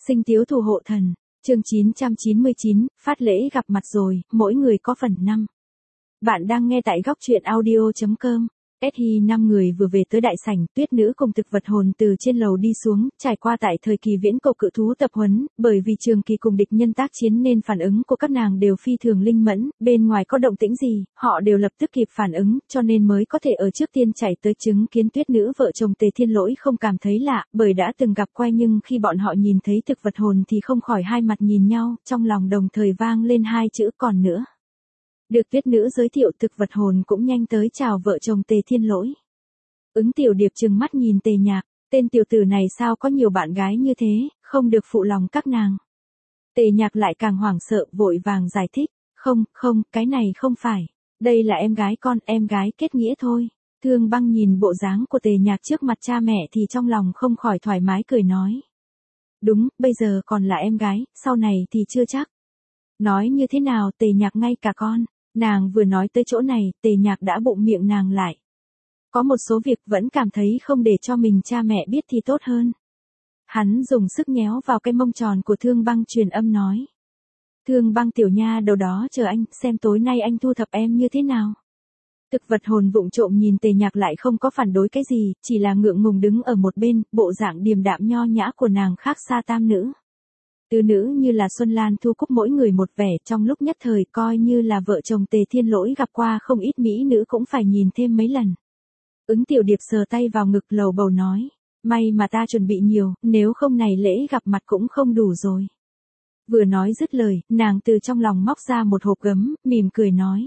Sinh Tiếu Thủ Hộ Thần, chương 999, phát lễ gặp mặt rồi, mỗi người có phần 5. Bạn đang nghe tại góc truyện audio.com. SI 5 người vừa về tới đại sảnh, Tuyết Nữ cùng thực vật hồn từ trên lầu đi xuống, trải qua tại thời kỳ viễn cổ cự thú tập huấn, bởi vì trường kỳ cùng địch nhân tác chiến nên phản ứng của các nàng đều phi thường linh mẫn, bên ngoài có động tĩnh gì, họ đều lập tức kịp phản ứng, cho nên mới có thể ở trước tiên chạy tới chứng kiến Tuyết Nữ vợ chồng Tề Thiên Lỗi không cảm thấy lạ, bởi đã từng gặp qua nhưng khi bọn họ nhìn thấy thực vật hồn thì không khỏi hai mặt nhìn nhau, trong lòng đồng thời vang lên hai chữ còn nữa. Được Tuyết Nữ giới thiệu thực vật hồn cũng nhanh tới chào vợ chồng Tề Thiên Lỗi. Ứng Tiểu Điệp trừng mắt nhìn Tề Nhạc, tên tiểu tử này sao có nhiều bạn gái như thế, không được phụ lòng các nàng. Tề Nhạc lại càng hoảng sợ, vội vàng giải thích, không, cái này không phải, đây là em gái con, em gái kết nghĩa thôi. Thương Băng nhìn bộ dáng của Tề Nhạc trước mặt cha mẹ thì trong lòng không khỏi thoải mái cười nói. Đúng, bây giờ còn là em gái, sau này thì chưa chắc. Nói như thế nào Tề Nhạc ngay cả con. Nàng vừa nói tới chỗ này, Tề Nhạc đã bụng miệng nàng lại. Có một số việc vẫn cảm thấy không để cho mình cha mẹ biết thì tốt hơn. Hắn dùng sức nhéo vào cái mông tròn của Thương Băng truyền âm nói. Thương Băng tiểu nha đầu đó chờ anh, xem tối nay anh thu thập em như thế nào. Thực vật hồn vụng trộm nhìn Tề Nhạc lại không có phản đối cái gì, chỉ là ngượng ngùng đứng ở một bên, bộ dạng điềm đạm nho nhã của nàng khác xa tam nữ. Tứ nữ như là Xuân Lan Thu Cúc mỗi người một vẻ, trong lúc nhất thời coi như là vợ chồng Tề Thiên Lỗi gặp qua không ít mỹ nữ cũng phải nhìn thêm mấy lần. Ứng Tiểu Điệp sờ tay vào ngực lầu bầu nói, may mà ta chuẩn bị nhiều, nếu không này lễ gặp mặt cũng không đủ rồi. Vừa nói dứt lời, nàng từ trong lòng móc ra một hộp gấm, mỉm cười nói.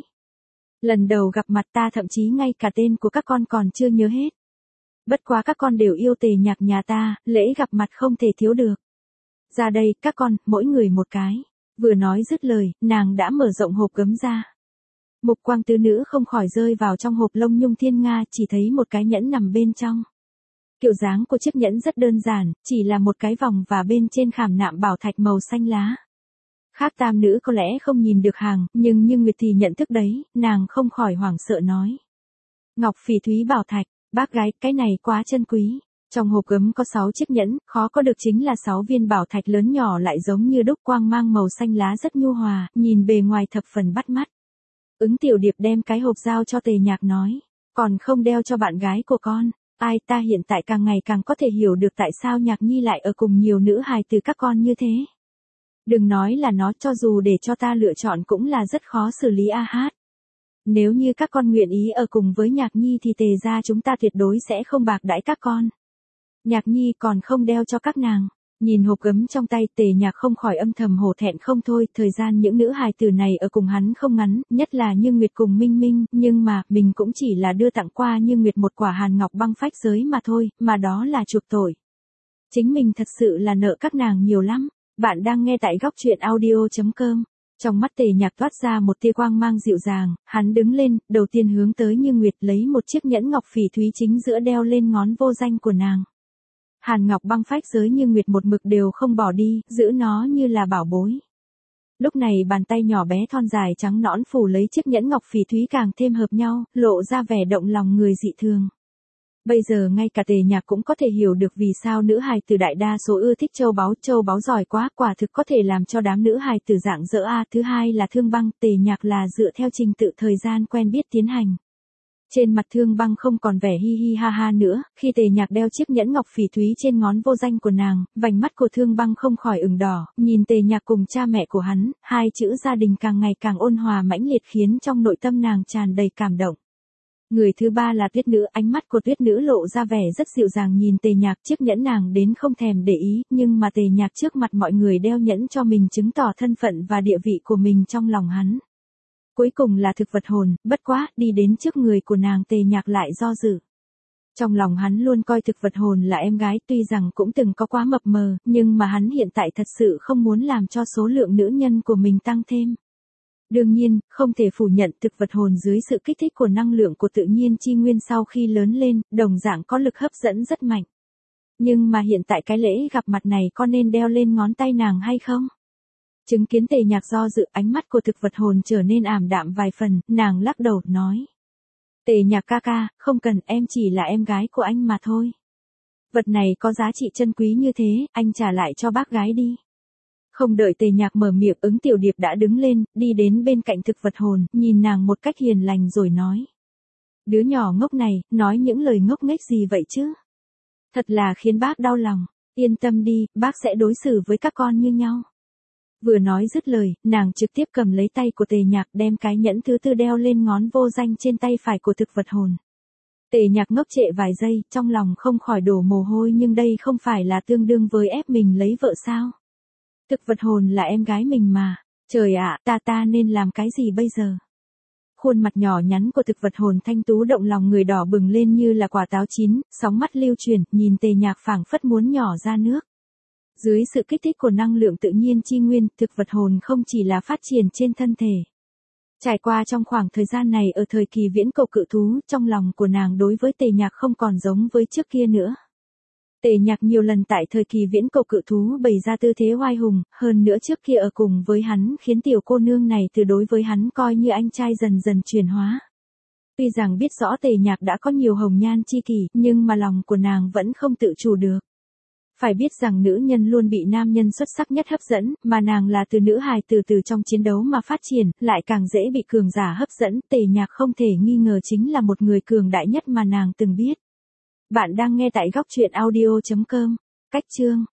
Lần đầu gặp mặt ta thậm chí ngay cả tên của các con còn chưa nhớ hết. Bất quá các con đều yêu Tề Nhạc nhà ta, lễ gặp mặt không thể thiếu được. Ra đây, các con, mỗi người một cái. Vừa nói dứt lời, nàng đã mở rộng hộp gấm ra. Mục quang tứ nữ không khỏi rơi vào trong hộp lông nhung thiên nga, chỉ thấy một cái nhẫn nằm bên trong. Kiểu dáng của chiếc nhẫn rất đơn giản, chỉ là một cái vòng và bên trên khảm nạm bảo thạch màu xanh lá. Khác tam nữ có lẽ không nhìn được hàng, nhưng Như Nguyệt thì nhận thức đấy, nàng không khỏi hoảng sợ nói. Ngọc phỉ thúy bảo thạch, bác gái, cái này quá chân quý. Trong hộp gấm có 6 chiếc nhẫn, khó có được chính là 6 viên bảo thạch lớn nhỏ lại giống như đúc quang mang màu xanh lá rất nhu hòa, nhìn bề ngoài thập phần bắt mắt. Ứng Tiểu Điệp đem cái hộp giao cho Tề Nhạc nói, còn không đeo cho bạn gái của con. Ai ta hiện tại càng ngày càng có thể hiểu được tại sao Nhạc Nhi lại ở cùng nhiều nữ hài từ các con như thế. Đừng nói là nó, cho dù để cho ta lựa chọn cũng là rất khó xử lý a hát. Nếu như các con nguyện ý ở cùng với Nhạc Nhi thì Tề gia chúng ta tuyệt đối sẽ không bạc đãi các con. Nhạc Nhi còn không đeo cho các nàng. Nhìn hộp gấm trong tay Tề Nhạc không khỏi âm thầm hổ thẹn không thôi, thời gian những nữ hài tử này ở cùng hắn không ngắn, nhất là Như Nguyệt cùng Minh Minh, nhưng mà, mình cũng chỉ là đưa tặng qua Như Nguyệt một quả hàn ngọc băng phách giới mà thôi, mà đó là chuộc tội. Chính mình thật sự là nợ các nàng nhiều lắm. Bạn đang nghe tại góc truyện audio.com. Trong mắt Tề Nhạc toát ra một tia quang mang dịu dàng, hắn đứng lên, đầu tiên hướng tới Như Nguyệt lấy một chiếc nhẫn ngọc phỉ thúy chính giữa đeo lên ngón vô danh của nàng. Hàn ngọc băng phách giới Như Nguyệt một mực đều không bỏ đi, giữ nó như là bảo bối. Lúc này bàn tay nhỏ bé thon dài trắng nõn phủ lấy chiếc nhẫn ngọc phỉ thúy càng thêm hợp nhau, lộ ra vẻ động lòng người dị thường. Bây giờ ngay cả Tề Nhạc cũng có thể hiểu được vì sao nữ hài tử đại đa số ưa thích châu báu giỏi quá, quả thực có thể làm cho đám nữ hài tử dạng dỡ a. Thứ hai là Thương Băng, Tề Nhạc là dựa theo trình tự thời gian quen biết tiến hành. Trên mặt Thương Băng không còn vẻ hi hi ha ha nữa, khi Tề Nhạc đeo chiếc nhẫn ngọc phỉ thúy trên ngón vô danh của nàng, vành mắt của Thương Băng không khỏi ửng đỏ, nhìn Tề Nhạc cùng cha mẹ của hắn, hai chữ gia đình càng ngày càng ôn hòa mãnh liệt khiến trong nội tâm nàng tràn đầy cảm động. Người thứ ba là Tuyết Nữ, ánh mắt của Tuyết Nữ lộ ra vẻ rất dịu dàng nhìn Tề Nhạc, chiếc nhẫn nàng đến không thèm để ý, nhưng mà Tề Nhạc trước mặt mọi người đeo nhẫn cho mình chứng tỏ thân phận và địa vị của mình trong lòng hắn. Cuối cùng là thực vật hồn, bất quá, đi đến trước người của nàng Tề Nhạc lại do dự. Trong lòng hắn luôn coi thực vật hồn là em gái, tuy rằng cũng từng có quá mập mờ, nhưng mà hắn hiện tại thật sự không muốn làm cho số lượng nữ nhân của mình tăng thêm. Đương nhiên, không thể phủ nhận thực vật hồn dưới sự kích thích của năng lượng của tự nhiên chi nguyên sau khi lớn lên, đồng dạng có lực hấp dẫn rất mạnh. Nhưng mà hiện tại cái lễ gặp mặt này có nên đeo lên ngón tay nàng hay không? Chứng kiến Tề Nhạc do dự, ánh mắt của thực vật hồn trở nên ảm đạm vài phần, nàng lắc đầu, nói. Tề Nhạc ca ca, không cần, em chỉ là em gái của anh mà thôi. Vật này có giá trị chân quý như thế, anh trả lại cho bác gái đi. Không đợi Tề Nhạc mở miệng, Ứng Tiểu Điệp đã đứng lên, đi đến bên cạnh thực vật hồn, nhìn nàng một cách hiền lành rồi nói. Đứa nhỏ ngốc này, nói những lời ngốc nghếch gì vậy chứ? Thật là khiến bác đau lòng. Yên tâm đi, bác sẽ đối xử với các con như nhau. Vừa nói dứt lời, nàng trực tiếp cầm lấy tay của Tề Nhạc, đem cái nhẫn thứ tư đeo lên ngón vô danh trên tay phải của thực vật hồn. Tề Nhạc ngốc trệ vài giây, trong lòng không khỏi đổ mồ hôi, nhưng đây không phải là tương đương với ép mình lấy vợ sao? Thực vật hồn là em gái mình mà. Trời ạ, ta nên làm cái gì bây giờ? Khuôn mặt nhỏ nhắn của thực vật hồn thanh tú động lòng người đỏ bừng lên như là quả táo chín, sóng mắt lưu chuyển, nhìn Tề Nhạc phảng phất muốn nhỏ ra nước. Dưới sự kích thích của năng lượng tự nhiên chi nguyên, thực vật hồn không chỉ là phát triển trên thân thể. Trải qua trong khoảng thời gian này ở thời kỳ viễn cổ cự thú, trong lòng của nàng đối với Tề Nhạc không còn giống với trước kia nữa. Tề Nhạc nhiều lần tại thời kỳ viễn cổ cự thú bày ra tư thế oai hùng, hơn nữa trước kia ở cùng với hắn khiến tiểu cô nương này từ đối với hắn coi như anh trai dần dần chuyển hóa. Tuy rằng biết rõ Tề Nhạc đã có nhiều hồng nhan chi kỷ, nhưng mà lòng của nàng vẫn không tự chủ được. Phải biết rằng nữ nhân luôn bị nam nhân xuất sắc nhất hấp dẫn, mà nàng là từ nữ hài từ trong chiến đấu mà phát triển, lại càng dễ bị cường giả hấp dẫn. Tề Nhạc không thể nghi ngờ chính là một người cường đại nhất mà nàng từng biết. Bạn đang nghe tại góc truyện audio.com. Cách chương